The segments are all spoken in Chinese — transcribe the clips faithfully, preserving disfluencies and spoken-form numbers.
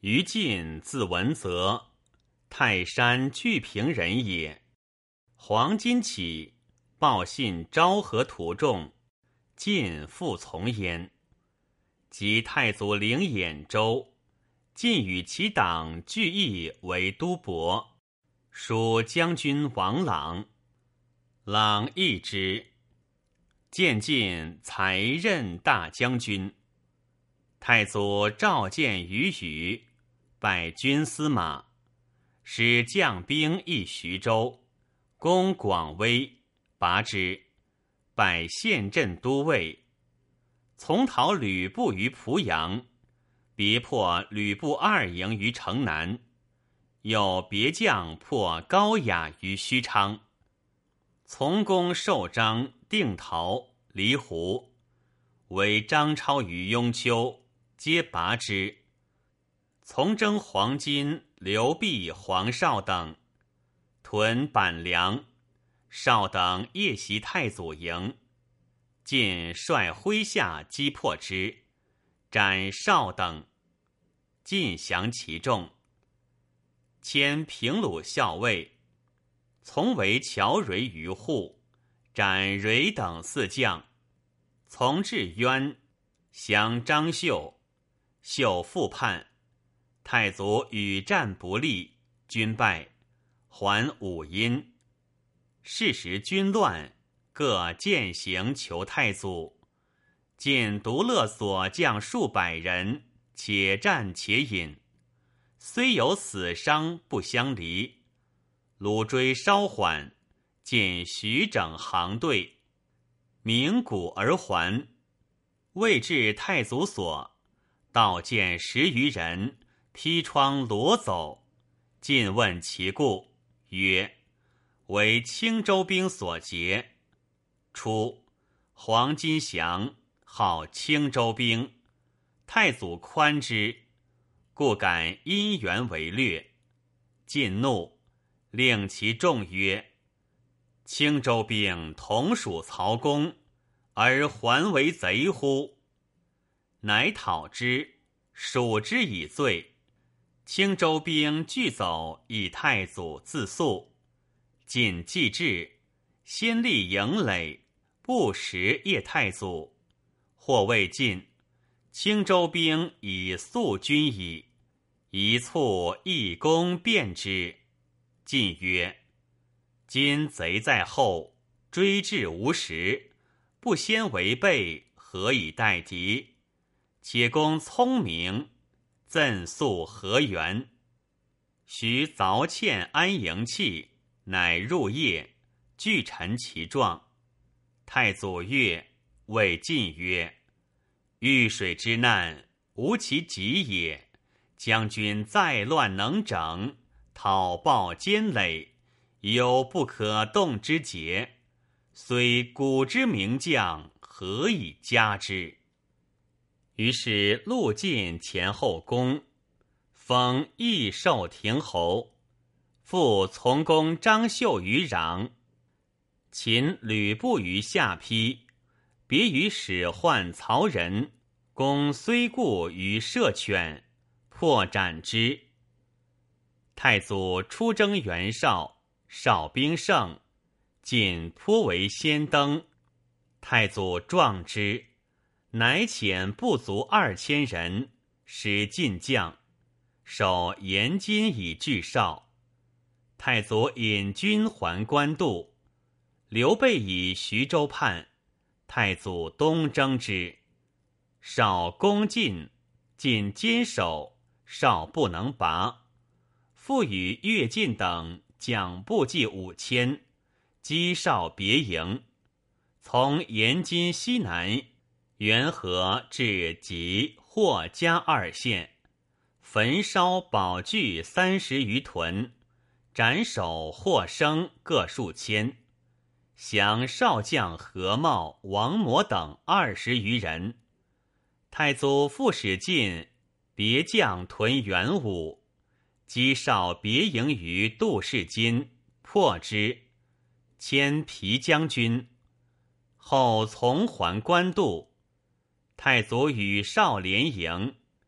于禁字文泽，泰山巨平人也。黄巾起，报信昭和途众，晋复从焉。及太祖领兖州，晋与其党聚议为都伯，属将军王朗。朗议之，渐进才任大将军。太祖召见于宇，拜军司马，使将兵诣徐州，攻广威，拔之，拜县镇都尉。从讨吕布于濮阳，别破吕布二营于城南，又别将破高雅于须昌。从攻寿张、定陶、离湖，为张超于雍丘，皆拔之。从征黄巾、刘弼、黄绍等，屯板梁，绍等夜袭太祖营，晋率麾下击破之，斩绍等，尽降其众。迁平鲁校尉，从为乔蕤于户，斩蕤等四将。从至渊，降张绣，绣复叛，太祖与战不利，军败，还武阴。是时军乱，各践行求太祖。晋独勒所将数百人，且战且饮，虽有死伤，不相离。鲁追稍缓，晋徐整行队，鸣鼓而还。未至太祖所，道见十余人披窗裸走。晋问其故，曰：为青州兵所劫。初，黄巾降，号青州兵，太祖宽之，故敢因缘为略。晋怒，令其众曰：青州兵同属曹公，而还为贼乎？乃讨之，数之以罪。青州兵俱走，以太祖自诉。晋既至，先立营垒，不食谒太祖。或谓晋，青州兵以速军矣，一卒一攻便之。晋曰：今贼在后，追至无时，不先为备，何以待敌？且公聪明，赠速何援？徐凿堑安营器，乃入夜，具陈其状。太祖悦，谓晋曰：遇水之难，无其极也。将军再乱能整，讨暴坚垒，有不可动之节。虽古之名将，何以加之？于是陆晋前后攻，封益寿亭侯，复从攻张绣于壤，擒吕布于下邳，别于使唤曹仁，攻虽固于射犬，破斩之。太祖出征袁绍，绍兵胜，晋颇为先登。太祖壮之，乃遣部卒二千人，使晋将，守延津以拒绍。太祖引军还官渡，刘备以徐州叛，太祖东征之。绍攻晋，晋坚守，绍不能拔。复与乐进等将部骑五千，击绍别营，从延津西南元和至吉、霍嘉二县，焚烧宝具三十余屯，斩首获生各数千，降少将何茂、王模等二十余人。太祖复使晋别将屯元武，击绍别营于杜氏津，破之，迁皮将军。后从还官渡，太祖与绍联营，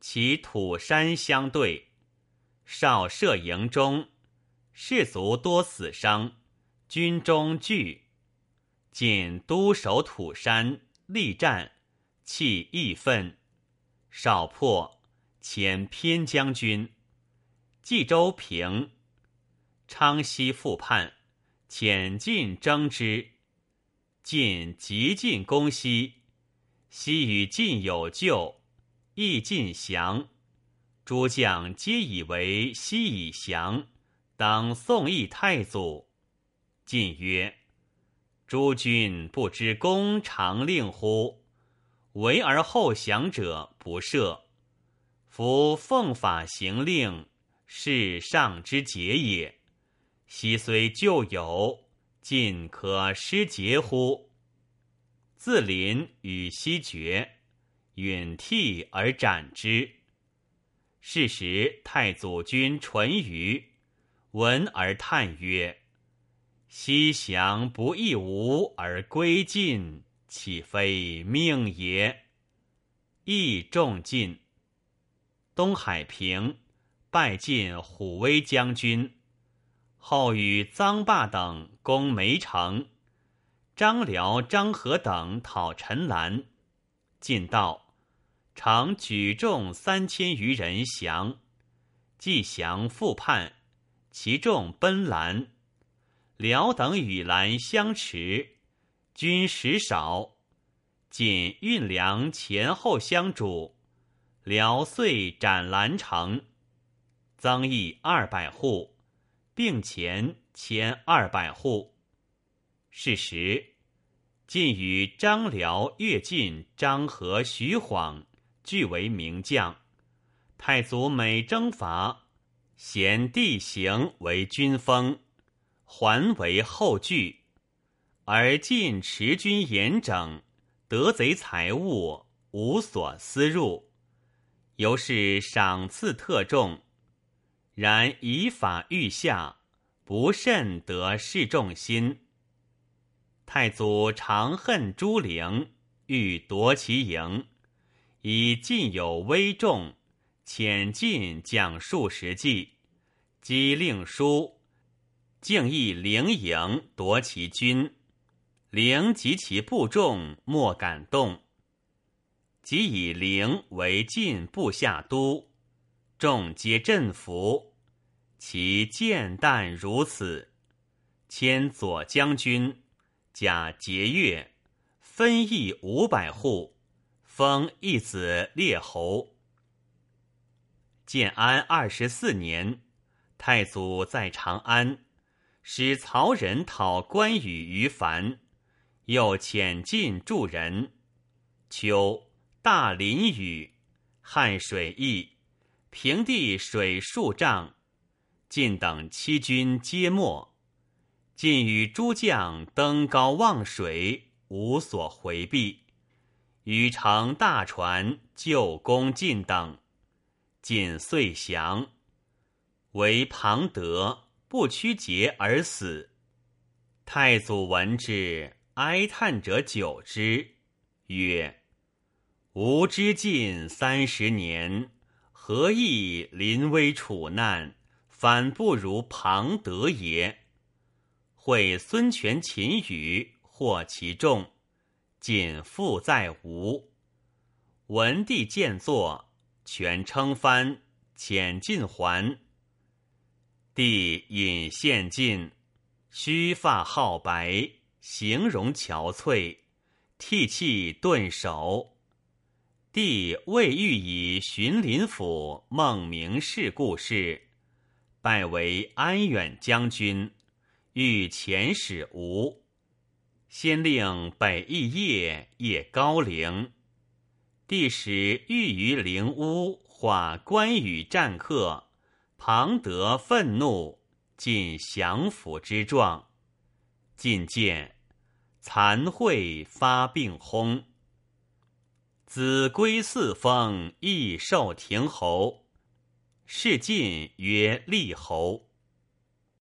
其土山相对，少射营中，士卒多死伤，军中惧。晋都守土山，力战，弃义愤，少破，遣偏将军。冀州平，昌西复叛，遣晋征之。晋急进攻西，西与晋有救，亦晋降。诸将皆以为西已降，当宋义太祖。晋曰：诸君不知公常令乎？为而后降者不赦。夫奉法行令，是上之节也。昔虽旧有，晋可失节乎？自临与西决，允替而斩之。是时太祖君淳于，闻而叹曰：西降不义吾而归晋，岂非命也？亦重晋。东海平，拜晋虎威将军。后与臧霸等攻梅城，张辽、张合等讨陈兰。晋到，常举众三千余人降。既降复叛，其众奔兰。辽等与兰相持，军食少。晋运粮前后相主，辽遂斩兰城。增邑二百户，并前千二百户。是时，晋与张辽、乐进、张合、徐晃俱为名将。太祖每征伐，咸地形为军锋，还为后据。而晋持军严整，得贼财物，无所私入，由是赏赐特重。然以法御下，不甚得士众心。太祖常恨朱灵，欲夺其营，以晋有威重，遣晋将数十骑，击令书，竟亦灵营夺其军。灵及其部众莫敢动，即以灵为晋部下都，众皆振服。其剑弹如此，迁左将军，假节钺，分邑五百户，封一子列侯。建安二十四年，太祖在长安，使曹仁讨关羽于樊，又遣晋助人。秋，大淋雨，汉水溢，平地水数丈。晋等七军皆没。晋与诸将登高望水，无所回避。禹乘大船救攻晋等，晋遂降。为庞德不屈节而死。太祖闻之，哀叹者久之，曰：吾知晋三十年，何益临危处难，反不如庞德也。会孙权、秦羽，获其众，晋复在吴。文帝见作，权称藩，遣晋还。帝引献晋，须发皓白，形容憔悴，涕泣顿首。帝未欲以巡林府孟明氏故事，拜为安远将军，欲遣使吴。先令北邑业夜高陵。帝使御于陵屋画关羽战客，庞德愤怒，晋降服之状。晋见，惭秽发病薨。子归嗣封，亦受亭侯。是晋曰立侯。